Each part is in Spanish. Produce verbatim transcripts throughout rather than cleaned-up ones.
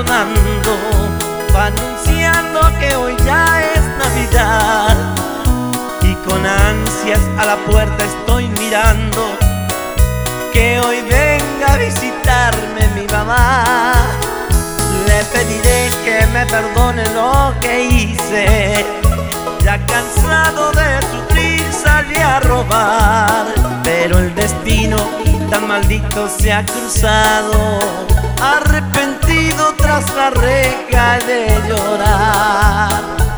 sonando, va anunciando que hoy ya es Navidad. Y con ansias a la puerta estoy mirando, que hoy venga a visitarme mi mamá. Le pediré que me perdone lo que hice, ya cansado de sufrir salí a robar. Pero el destino tan maldito se ha cruzado, arrepentido tras la reja de llorar.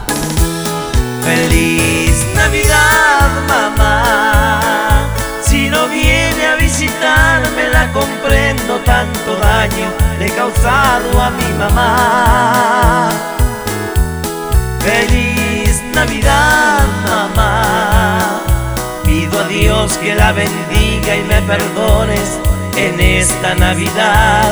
Feliz Navidad, mamá, si no viene a visitarme la comprendo, tanto daño le he causado a mi mamá. Feliz Navidad, mamá, pido a Dios que la bendiga y me perdones en esta Navidad,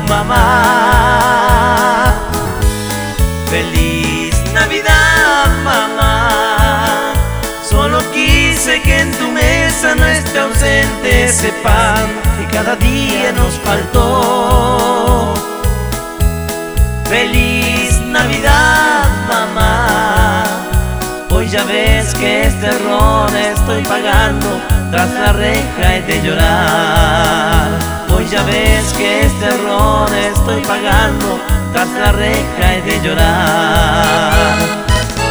mamá. Feliz Navidad, mamá, solo quise que en tu mesa no esté ausente ese pan que cada día nos faltó. Feliz Navidad, mamá, hoy ya ves que este error estoy pagando, tras la reja he de llorar. Hoy ya ves que este error estoy pagando, tras la reja he de llorar.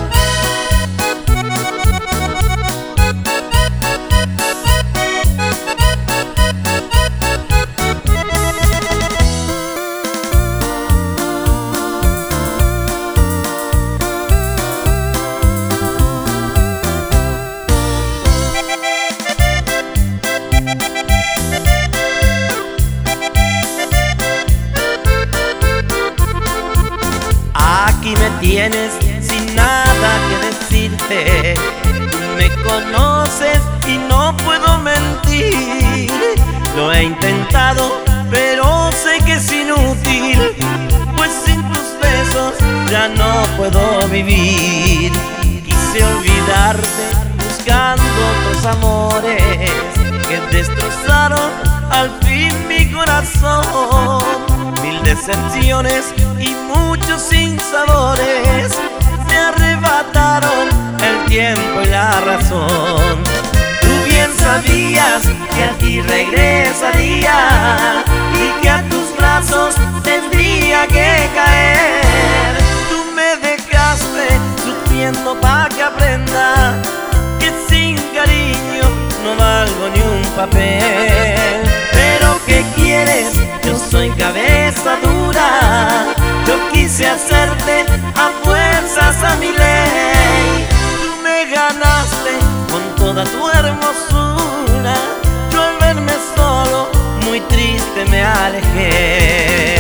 Aquí me tienes sin nada que decirte, me conoces y no puedo mentir. Lo he intentado pero sé que es inútil, pues sin tus besos ya no puedo vivir. Quise olvidarte buscando otros amores que destrozaron al fin mi corazón. Mil decepciones y muchos sinsabores me arrebataron el tiempo y la razón. Tú bien sabías que a ti regresaría y que a tus brazos tendría que caer. Tú me dejaste sufriendo pa' que aprenda que sin cariño no valgo ni un papel. Pero ¿qué quieres? Yo soy cabeza dura, yo quise hacerte a fuerzas a mi ley. Tú me ganaste con toda tu hermosura, yo al verme solo, muy triste me alejé.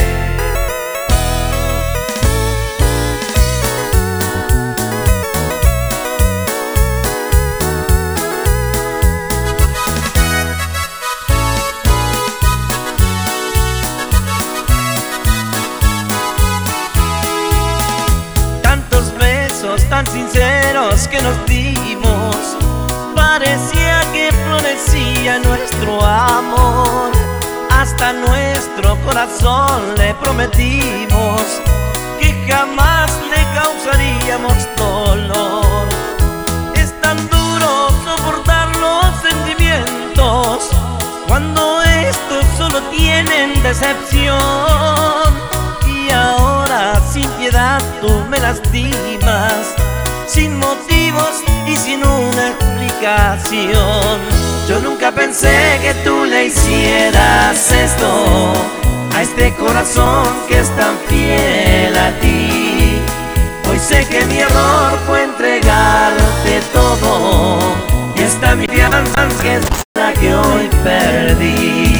Tan sinceros que nos dimos, parecía que florecía nuestro amor. Hasta nuestro corazón le prometimos que jamás le causaríamos dolor. Es tan duro soportar los sentimientos cuando estos solo tienen decepción. Y ahora sin piedad tú me lastimas, sin motivos y sin una explicación. Yo nunca pensé que tú le hicieras esto a este corazón que es tan fiel a ti. Hoy sé que mi error fue entregarte todo, y esta mi fianza que es la que hoy perdí.